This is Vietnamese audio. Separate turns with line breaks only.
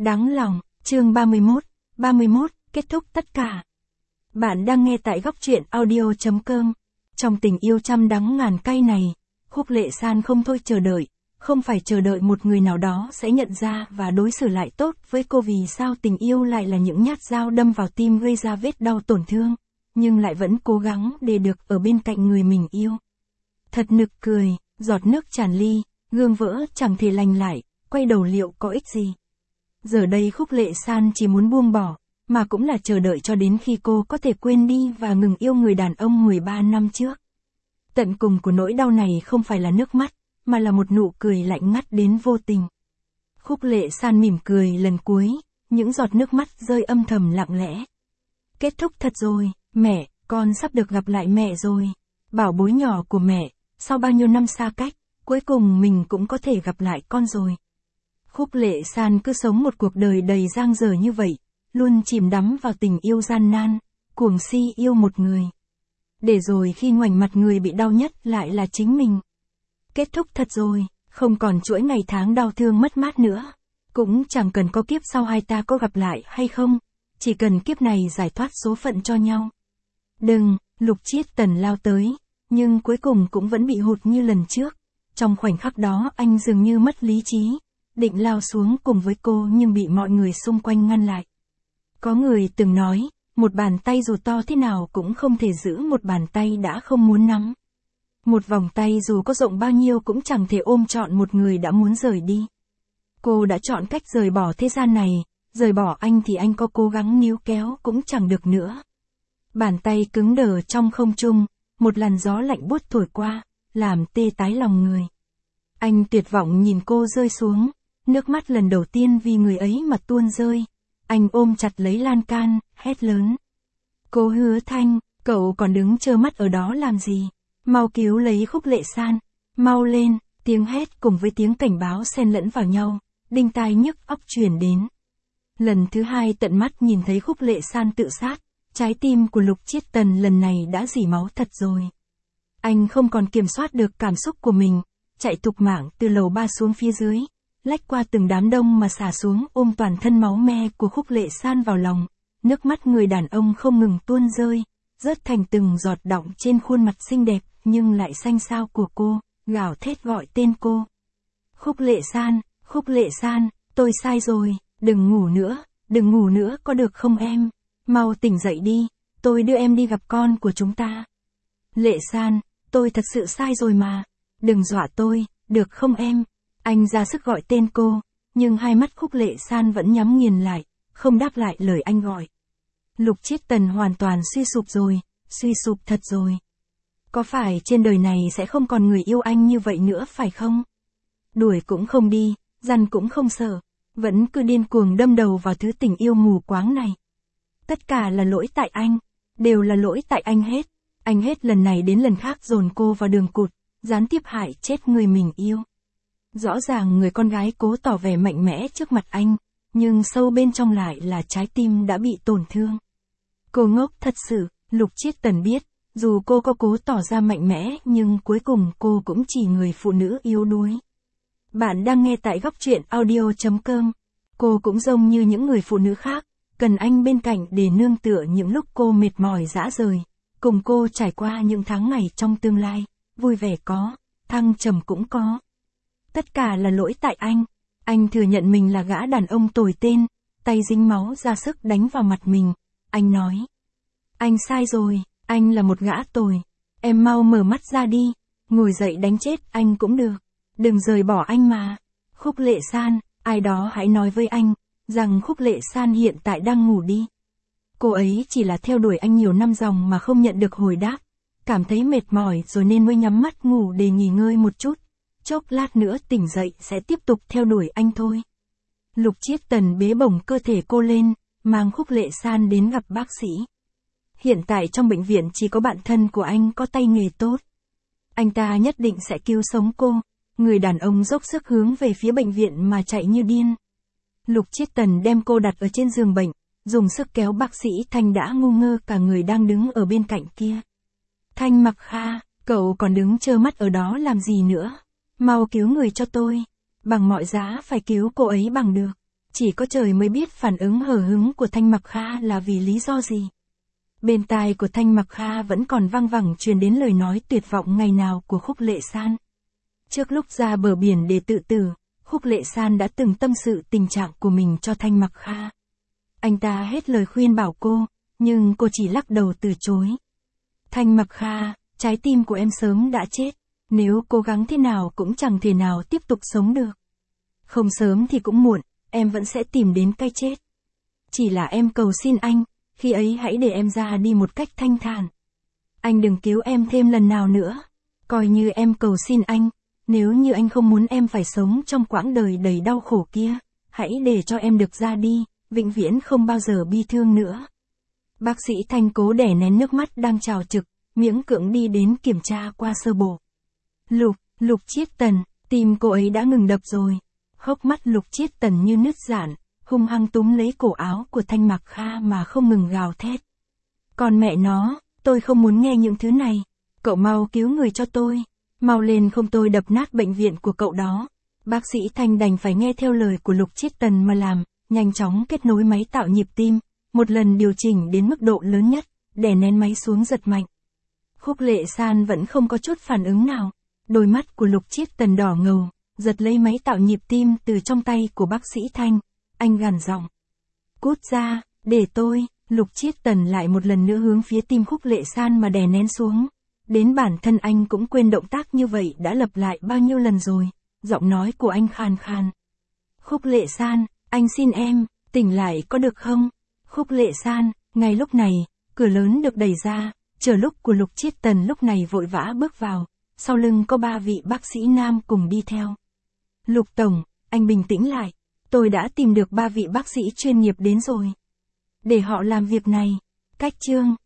Đáng lòng, chương 31, kết thúc tất cả. Bạn đang nghe tại góc truyện audio.com. Trong tình yêu trăm đắng ngàn cay này, Khúc Lệ San không thôi chờ đợi, không phải chờ đợi một người nào đó sẽ nhận ra và đối xử lại tốt với cô, vì sao tình yêu lại là những nhát dao đâm vào tim gây ra vết đau tổn thương, nhưng lại vẫn cố gắng để được ở bên cạnh người mình yêu. Thật nực cười, giọt nước tràn ly, gương vỡ chẳng thể lành lại, quay đầu liệu có ích gì. Giờ đây Khúc Lệ San chỉ muốn buông bỏ, mà cũng là chờ đợi cho đến khi cô có thể quên đi và ngừng yêu người đàn ông 13 năm trước. Tận cùng của nỗi đau này không phải là nước mắt, mà là một nụ cười lạnh ngắt đến vô tình. Khúc Lệ San mỉm cười lần cuối, những giọt nước mắt rơi âm thầm lặng lẽ. Kết thúc thật rồi, mẹ, con sắp được gặp lại mẹ rồi. Bảo bối nhỏ của mẹ, sau bao nhiêu năm xa cách, cuối cùng mình cũng có thể gặp lại con rồi. Khúc Lệ San cứ sống một cuộc đời đầy dang dở như vậy, luôn chìm đắm vào tình yêu gian nan, cuồng si yêu một người. Để rồi khi ngoảnh mặt người bị đau nhất lại là chính mình. Kết thúc thật rồi, không còn chuỗi ngày tháng đau thương mất mát nữa. Cũng chẳng cần có kiếp sau hai ta có gặp lại hay không, chỉ cần kiếp này giải thoát số phận cho nhau. Đừng, Lục Chiết Tần lao tới, nhưng cuối cùng cũng vẫn bị hụt như lần trước. Trong khoảnh khắc đó anh dường như mất lý trí, định lao xuống cùng với cô nhưng bị mọi người xung quanh ngăn lại. Có người từng nói, một bàn tay dù to thế nào cũng không thể giữ một bàn tay đã không muốn nắm. Một vòng tay dù có rộng bao nhiêu cũng chẳng thể ôm trọn một người đã muốn rời đi. Cô đã chọn cách rời bỏ thế gian này, rời bỏ anh thì anh có cố gắng níu kéo cũng chẳng được nữa. Bàn tay cứng đờ trong không trung, một làn gió lạnh buốt thổi qua, làm tê tái lòng người. Anh tuyệt vọng nhìn cô rơi xuống, nước mắt lần đầu tiên vì người ấy mà tuôn rơi. Anh ôm chặt lấy lan can, hét lớn. Cô Hứa Thanh, cậu còn đứng trơ mắt ở đó làm gì? Mau cứu lấy Khúc Lệ San, mau lên, tiếng hét cùng với tiếng cảnh báo xen lẫn vào nhau, đinh tai nhức óc truyền đến. Lần thứ hai tận mắt nhìn thấy Khúc Lệ San tự sát, trái tim của Lục Chiết Tần lần này đã rỉ máu thật rồi. Anh không còn kiểm soát được cảm xúc của mình, chạy thục mạng từ lầu 3 xuống phía dưới, lách qua từng đám đông mà xả xuống ôm toàn thân máu me của Khúc Lệ San vào lòng. Nước mắt người đàn ông không ngừng tuôn rơi, rớt thành từng giọt đọng trên khuôn mặt xinh đẹp nhưng lại xanh xao của cô, gào thét gọi tên cô. Khúc Lệ San, tôi sai rồi, đừng ngủ nữa có được không em? Mau tỉnh dậy đi, tôi đưa em đi gặp con của chúng ta. Lệ San, tôi thật sự sai rồi mà, đừng dọa tôi, được không em? Anh ra sức gọi tên cô, nhưng hai mắt Khúc Lệ San vẫn nhắm nghiền lại, không đáp lại lời anh gọi. Lục Chiết Tần hoàn toàn suy sụp rồi, suy sụp thật rồi. Có phải trên đời này sẽ không còn người yêu anh như vậy nữa phải không? Đuổi cũng không đi, dằn cũng không sợ, vẫn cứ điên cuồng đâm đầu vào thứ tình yêu mù quáng này. Tất cả là lỗi tại anh, đều là lỗi tại anh hết. Anh hết lần này đến lần khác dồn cô vào đường cụt, gián tiếp hại chết người mình yêu. Rõ ràng người con gái cố tỏ vẻ mạnh mẽ trước mặt anh, nhưng sâu bên trong lại là trái tim đã bị tổn thương. Cô ngốc thật sự, Lục Chiết Tần biết, dù cô có cố tỏ ra mạnh mẽ nhưng cuối cùng cô cũng chỉ người phụ nữ yếu đuối. Bạn đang nghe tại góc truyện audio.com. Cô cũng giống như những người phụ nữ khác, cần anh bên cạnh để nương tựa những lúc cô mệt mỏi rã rời, cùng cô trải qua những tháng ngày trong tương lai, vui vẻ có, thăng trầm cũng có. Tất cả là lỗi tại anh thừa nhận mình là gã đàn ông tồi tên, tay dính máu ra sức đánh vào mặt mình, anh nói. Anh sai rồi, anh là một gã tồi, em mau mở mắt ra đi, ngồi dậy đánh chết anh cũng được, đừng rời bỏ anh mà. Khúc Lệ San, ai đó hãy nói với anh, rằng Khúc Lệ San hiện tại đang ngủ đi. Cô ấy chỉ là theo đuổi anh nhiều năm dòng mà không nhận được hồi đáp, cảm thấy mệt mỏi rồi nên mới nhắm mắt ngủ để nghỉ ngơi một chút. Chốc lát nữa tỉnh dậy sẽ tiếp tục theo đuổi anh thôi. Lục Chiết Tần bế bổng cơ thể cô lên, mang Khúc Lệ San đến gặp bác sĩ. Hiện tại trong bệnh viện chỉ có bạn thân của anh có tay nghề tốt. Anh ta nhất định sẽ cứu sống cô. Người đàn ông dốc sức hướng về phía bệnh viện mà chạy như điên. Lục Chiết Tần đem cô đặt ở trên giường bệnh, dùng sức kéo bác sĩ Thanh đã ngu ngơ cả người đang đứng ở bên cạnh kia. Thanh Mặc Kha, cậu còn đứng trơ mắt ở đó làm gì nữa? Mau cứu người cho tôi. Bằng mọi giá phải cứu cô ấy bằng được. Chỉ có trời mới biết phản ứng hờ hững của Thanh Mặc Kha là vì lý do gì. Bên tai của Thanh Mặc Kha vẫn còn văng vẳng truyền đến lời nói tuyệt vọng ngày nào của Khúc Lệ San. Trước lúc ra bờ biển để tự tử, Khúc Lệ San đã từng tâm sự tình trạng của mình cho Thanh Mặc Kha. Anh ta hết lời khuyên bảo cô, nhưng cô chỉ lắc đầu từ chối. Thanh Mặc Kha, trái tim của em sớm đã chết, nếu cố gắng thế nào cũng chẳng thể nào tiếp tục sống được. Không sớm thì cũng muộn, em vẫn sẽ tìm đến cái chết. Chỉ là em cầu xin anh, khi ấy hãy để em ra đi một cách thanh thản. Anh đừng cứu em thêm lần nào nữa. Coi như em cầu xin anh, nếu như anh không muốn em phải sống trong quãng đời đầy đau khổ kia, hãy để cho em được ra đi, vĩnh viễn không bao giờ bi thương nữa. Bác sĩ Thanh cố đè nén nước mắt đang trào trực, miễn cưỡng đi đến kiểm tra qua sơ bộ. Lục Chiết Tần, tim cô ấy đã ngừng đập rồi. Hốc mắt Lục Chiết Tần như nứt rạn, hung hăng túm lấy cổ áo của Thanh Mặc Kha mà không ngừng gào thét. Còn mẹ nó, tôi không muốn nghe những thứ này. Cậu mau cứu người cho tôi. Mau lên không tôi đập nát bệnh viện của cậu đó. Bác sĩ Thanh đành phải nghe theo lời của Lục Chiết Tần mà làm, nhanh chóng kết nối máy tạo nhịp tim, một lần điều chỉnh đến mức độ lớn nhất, đè nén máy xuống giật mạnh. Khúc Lệ San vẫn không có chút phản ứng nào. Đôi mắt của Lục Chiết Tần đỏ ngầu, giật lấy máy tạo nhịp tim từ trong tay của bác sĩ Thanh. Anh gằn giọng. Cút ra, để tôi. Lục Chiết Tần lại một lần nữa hướng phía tim Khúc Lệ San mà đè nén xuống. Đến bản thân anh cũng quên động tác như vậy đã lặp lại bao nhiêu lần rồi. Giọng nói của anh khàn khàn. Khúc Lệ San, anh xin em, tỉnh lại có được không? Khúc Lệ San, ngay lúc này, cửa lớn được đẩy ra, chờ lúc của Lục Chiết Tần lúc này vội vã bước vào, sau lưng có 3 vị bác sĩ nam cùng đi theo. Lục Tổng, anh bình tĩnh lại, tôi đã tìm được 3 vị bác sĩ chuyên nghiệp đến rồi. Để họ làm việc này. Cách chương